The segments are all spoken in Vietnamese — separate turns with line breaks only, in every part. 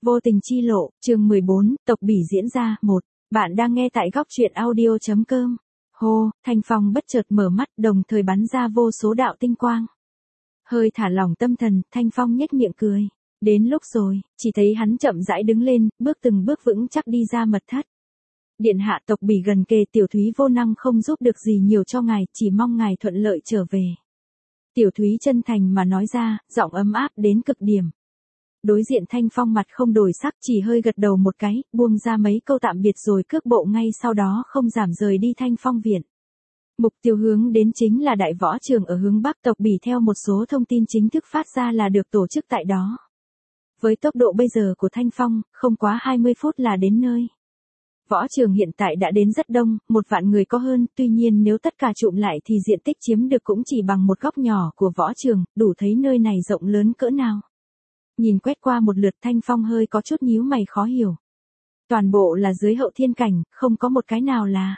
Vô tình chi lộ, chương 14, tộc bỉ diễn ra, 1. Bạn đang nghe tại góc truyện audio.com. Hô, Thanh Phong bất chợt mở mắt, đồng thời bắn ra vô số đạo tinh quang. Hơi thả lỏng tâm thần, Thanh Phong nhếch miệng cười. Đến lúc rồi, chỉ thấy hắn chậm rãi đứng lên, bước từng bước vững chắc đi ra mật thất. Điện hạ, tộc bỉ gần kề, Tiểu Thúy vô năng không giúp được gì nhiều cho ngài, chỉ mong ngài thuận lợi trở về. Tiểu Thúy chân thành mà nói ra, giọng ấm áp đến cực điểm. Đối diện Thanh Phong mặt không đổi sắc, chỉ hơi gật đầu một cái, buông ra mấy câu tạm biệt rồi cước bộ ngay sau đó không giảm rời đi Thanh Phong viện. Mục tiêu hướng đến chính là đại võ trường ở hướng Bắc. Tộc bỉ theo một số thông tin chính thức phát ra là được tổ chức tại đó. Với tốc độ bây giờ của Thanh Phong, không quá 20 phút là đến nơi. Võ trường hiện tại đã đến rất đông, 1 vạn người có hơn, tuy nhiên nếu tất cả trụm lại thì diện tích chiếm được cũng chỉ bằng một góc nhỏ của võ trường, đủ thấy nơi này rộng lớn cỡ nào. Nhìn quét qua một lượt, Thanh Phong hơi có chút nhíu mày khó hiểu. Toàn bộ là dưới hậu thiên cảnh, không có một cái nào là.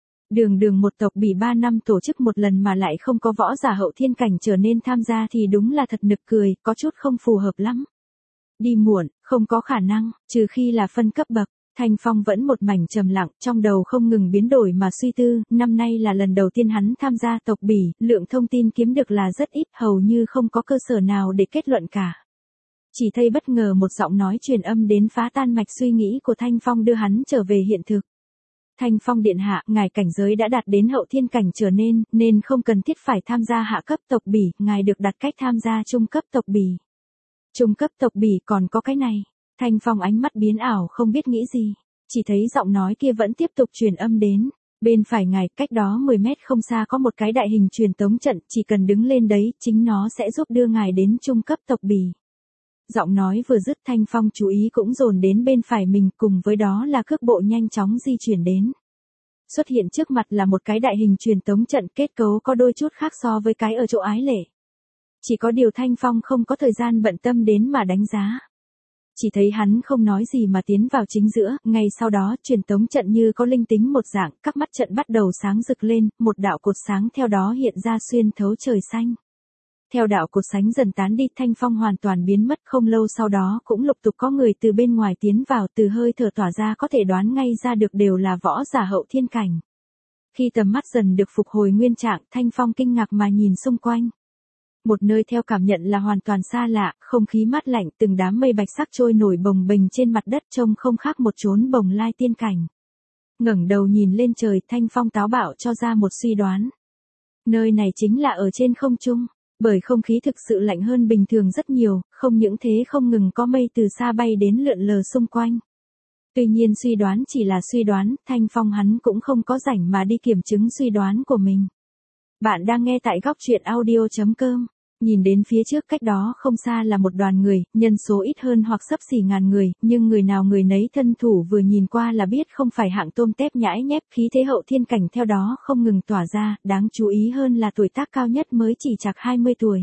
Đường một tộc bỉ 3 năm tổ chức một lần mà lại không có võ giả hậu thiên cảnh trở nên tham gia thì đúng là thật nực cười, có chút không phù hợp lắm. Đi muộn, không có khả năng, trừ khi là phân cấp bậc. Thanh Phong vẫn một mảnh trầm lặng, trong đầu không ngừng biến đổi mà suy tư, năm nay là lần đầu tiên hắn tham gia tộc bỉ, lượng thông tin kiếm được là rất ít, hầu như không có cơ sở nào để kết luận cả. Chỉ thấy bất ngờ một giọng nói truyền âm đến phá tan mạch suy nghĩ của Thanh Phong, đưa hắn trở về hiện thực. Thanh Phong điện hạ, ngài cảnh giới đã đạt đến hậu thiên cảnh trở nên không cần thiết phải tham gia hạ cấp tộc bỉ, ngài được đặt cách tham gia trung cấp tộc bỉ. Trung cấp tộc bỉ còn có cái này. Thanh Phong ánh mắt biến ảo không biết nghĩ gì, chỉ thấy giọng nói kia vẫn tiếp tục truyền âm đến. Bên phải ngài, cách đó 10 mét không xa có một cái đại hình truyền tống trận, chỉ cần đứng lên đấy, chính nó sẽ giúp đưa ngài đến trung cấp tộc bỉ. Giọng nói vừa dứt, Thanh Phong chú ý cũng dồn đến bên phải mình, cùng với đó là cước bộ nhanh chóng di chuyển đến. Xuất hiện trước mặt là một cái đại hình truyền tống trận, kết cấu có đôi chút khác so với cái ở chỗ Ái Lệ. Chỉ có điều Thanh Phong không có thời gian bận tâm đến mà đánh giá. Chỉ thấy hắn không nói gì mà tiến vào chính giữa, ngay sau đó truyền tống trận như có linh tính một dạng, các mắt trận bắt đầu sáng rực lên, một đạo cột sáng theo đó hiện ra xuyên thấu trời xanh. Theo đạo cột sáng dần tán đi, Thanh Phong hoàn toàn biến mất, không lâu sau đó cũng lục tục có người từ bên ngoài tiến vào, từ hơi thở tỏa ra có thể đoán ngay ra được đều là võ giả hậu thiên cảnh. Khi tầm mắt dần được phục hồi nguyên trạng, Thanh Phong kinh ngạc mà nhìn xung quanh. Một nơi theo cảm nhận là hoàn toàn xa lạ, không khí mát lạnh, từng đám mây bạch sắc trôi nổi bồng bềnh trên mặt đất, trông không khác một chốn bồng lai tiên cảnh. Ngẩng đầu nhìn lên trời, Thanh Phong táo bạo cho ra một suy đoán. Nơi này chính là ở trên không trung, bởi không khí thực sự lạnh hơn bình thường rất nhiều, không những thế không ngừng có mây từ xa bay đến lượn lờ xung quanh. Tuy nhiên suy đoán chỉ là suy đoán, Thanh Phong hắn cũng không có rảnh mà đi kiểm chứng suy đoán của mình. Bạn đang nghe tại góc truyện audio.com. Nhìn đến phía trước cách đó không xa là một đoàn người, nhân số ít hơn hoặc xấp xỉ ngàn người, nhưng người nào người nấy thân thủ vừa nhìn qua là biết không phải hạng tôm tép nhãi nhép, khí thế hậu thiên cảnh theo đó không ngừng tỏa ra, đáng chú ý hơn là tuổi tác cao nhất mới chỉ chạc 20 tuổi.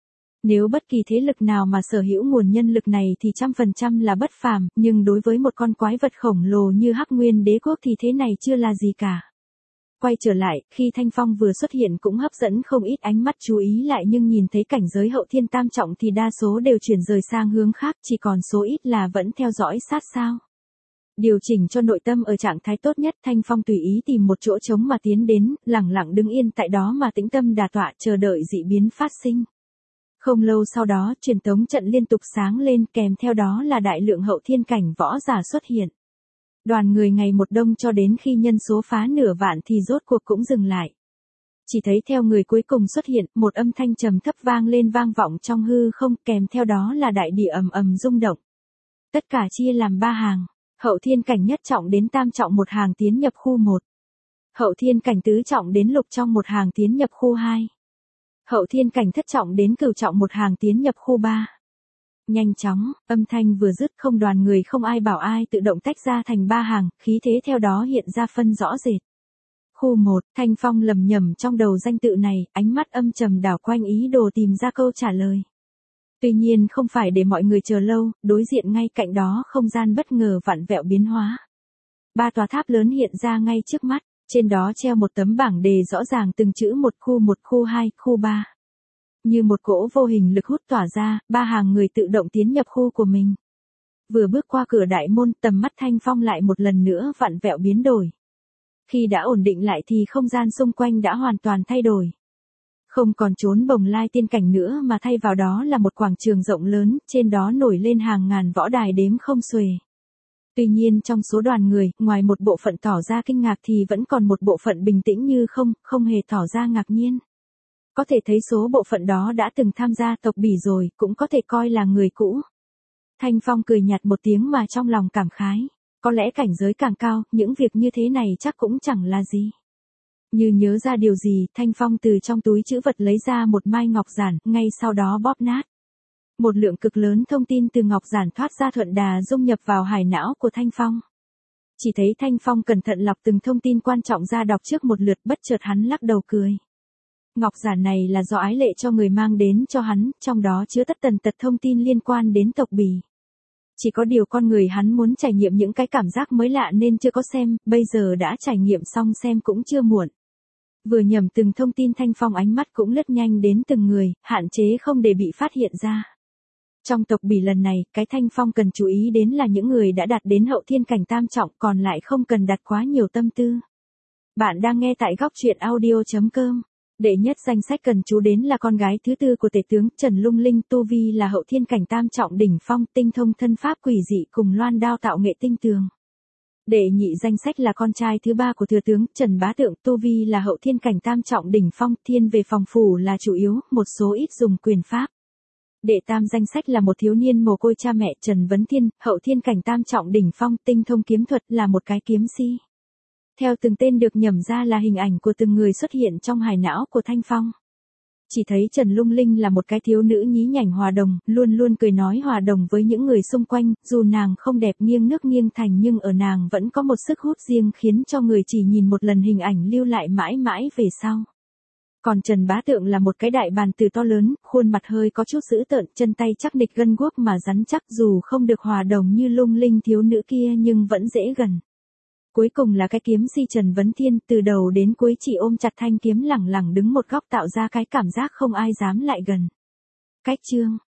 Nếu bất kỳ thế lực nào mà sở hữu nguồn nhân lực này thì 100% là bất phàm, nhưng đối với một con quái vật khổng lồ như Hắc Nguyên Đế Quốc thì thế này chưa là gì cả. Quay trở lại, khi Thanh Phong vừa xuất hiện cũng hấp dẫn không ít ánh mắt chú ý lại, nhưng nhìn thấy cảnh giới hậu thiên tam trọng thì đa số đều chuyển rời sang hướng khác, chỉ còn số ít là vẫn theo dõi sát sao. Điều chỉnh cho nội tâm ở trạng thái tốt nhất, Thanh Phong tùy ý tìm một chỗ trống mà tiến đến, lẳng lặng đứng yên tại đó mà tĩnh tâm đà tọa, chờ đợi dị biến phát sinh. Không lâu sau đó, truyền tống trận liên tục sáng lên, kèm theo đó là đại lượng hậu thiên cảnh võ giả xuất hiện. Đoàn người ngày một đông cho đến khi nhân số phá nửa vạn thì rốt cuộc cũng dừng lại. Chỉ thấy theo người cuối cùng xuất hiện, một âm thanh trầm thấp vang lên vang vọng trong hư không, kèm theo đó là đại địa ầm ầm rung động. Tất cả chia làm 3 hàng, hậu thiên cảnh nhất trọng đến tam trọng một hàng tiến nhập khu 1. Hậu thiên cảnh tứ trọng đến lục trong một hàng tiến nhập khu 2. Hậu thiên cảnh thất trọng đến cửu trọng một hàng tiến nhập khu 3. Nhanh chóng, âm thanh vừa dứt, không đoàn người không ai bảo ai tự động tách ra thành 3 hàng, khí thế theo đó hiện ra phân rõ rệt. Khu 1, Thanh Phong lầm nhầm trong đầu danh tự này, ánh mắt âm trầm đảo quanh ý đồ tìm ra câu trả lời. Tuy nhiên không phải để mọi người chờ lâu, đối diện ngay cạnh đó không gian bất ngờ vặn vẹo biến hóa. 3 tòa tháp lớn hiện ra ngay trước mắt, trên đó treo một tấm bảng đề rõ ràng từng chữ một, khu 2, khu 3. Như một cỗ vô hình lực hút tỏa ra, 3 hàng người tự động tiến nhập khu của mình. Vừa bước qua cửa đại môn, tầm mắt Thanh Phong lại một lần nữa vặn vẹo biến đổi. Khi đã ổn định lại thì không gian xung quanh đã hoàn toàn thay đổi. Không còn trốn bồng lai tiên cảnh nữa mà thay vào đó là một quảng trường rộng lớn, trên đó nổi lên hàng ngàn võ đài đếm không xuể. Tuy nhiên trong số đoàn người, ngoài một bộ phận tỏ ra kinh ngạc thì vẫn còn một bộ phận bình tĩnh như không hề tỏ ra ngạc nhiên. Có thể thấy số bộ phận đó đã từng tham gia tộc Bỉ rồi, cũng có thể coi là người cũ. Thanh Phong cười nhạt một tiếng mà trong lòng cảm khái. Có lẽ cảnh giới càng cao, những việc như thế này chắc cũng chẳng là gì. Như nhớ ra điều gì, Thanh Phong từ trong túi trữ vật lấy ra một mai ngọc giản, ngay sau đó bóp nát. Một lượng cực lớn thông tin từ ngọc giản thoát ra thuận đà dung nhập vào hải não của Thanh Phong. Chỉ thấy Thanh Phong cẩn thận lọc từng thông tin quan trọng ra đọc trước một lượt, bất chợt hắn lắc đầu cười. Ngọc giản này là do ái lệ cho người mang đến cho hắn, trong đó chứa tất tần tật thông tin liên quan đến tộc Bỉ. Chỉ có điều con người hắn muốn trải nghiệm những cái cảm giác mới lạ nên chưa có xem, bây giờ đã trải nghiệm xong xem cũng chưa muộn. Vừa nhầm từng thông tin Thanh Phong ánh mắt cũng lướt nhanh đến từng người, hạn chế không để bị phát hiện ra. Trong tộc Bỉ lần này, cái Thanh Phong cần chú ý đến là những người đã đạt đến hậu thiên cảnh tam trọng, còn lại không cần đặt quá nhiều tâm tư. Bạn đang nghe tại góc truyện audio.com. Đệ nhất danh sách cần chú đến là con gái thứ tư của tể tướng Trần Lung Linh, tu vi là hậu thiên cảnh tam trọng đỉnh phong, tinh thông thân pháp quỷ dị cùng loan đao tạo nghệ tinh tường. Đệ nhị danh sách là con trai thứ ba của thừa tướng Trần Bá Tượng, tu vi là hậu thiên cảnh tam trọng đỉnh phong, thiên về phòng phủ là chủ yếu, một số ít dùng quyền pháp. Đệ tam danh sách là một thiếu niên mồ côi cha mẹ Trần Vấn Thiên, hậu thiên cảnh tam trọng đỉnh phong, tinh thông kiếm thuật, là một cái kiếm si. Theo từng tên được nhẩm ra là hình ảnh của từng người xuất hiện trong hải não của Thanh Phong. Chỉ thấy Trần Lung Linh là một cái thiếu nữ nhí nhảnh hòa đồng, luôn luôn cười nói hòa đồng với những người xung quanh, dù nàng không đẹp nghiêng nước nghiêng thành nhưng ở nàng vẫn có một sức hút riêng khiến cho người chỉ nhìn một lần hình ảnh lưu lại mãi mãi về sau. Còn Trần Bá Tượng là một cái đại bàn từ to lớn, khuôn mặt hơi có chút dữ tợn, chân tay chắc nịch gân guốc mà rắn chắc, dù không được hòa đồng như Lung Linh thiếu nữ kia nhưng vẫn dễ gần. Cuối cùng là cái kiếm si Trần Vấn Thiên, từ đầu đến cuối chỉ ôm chặt thanh kiếm lẳng lẳng đứng một góc tạo ra cái cảm giác không ai dám lại gần. Cách chương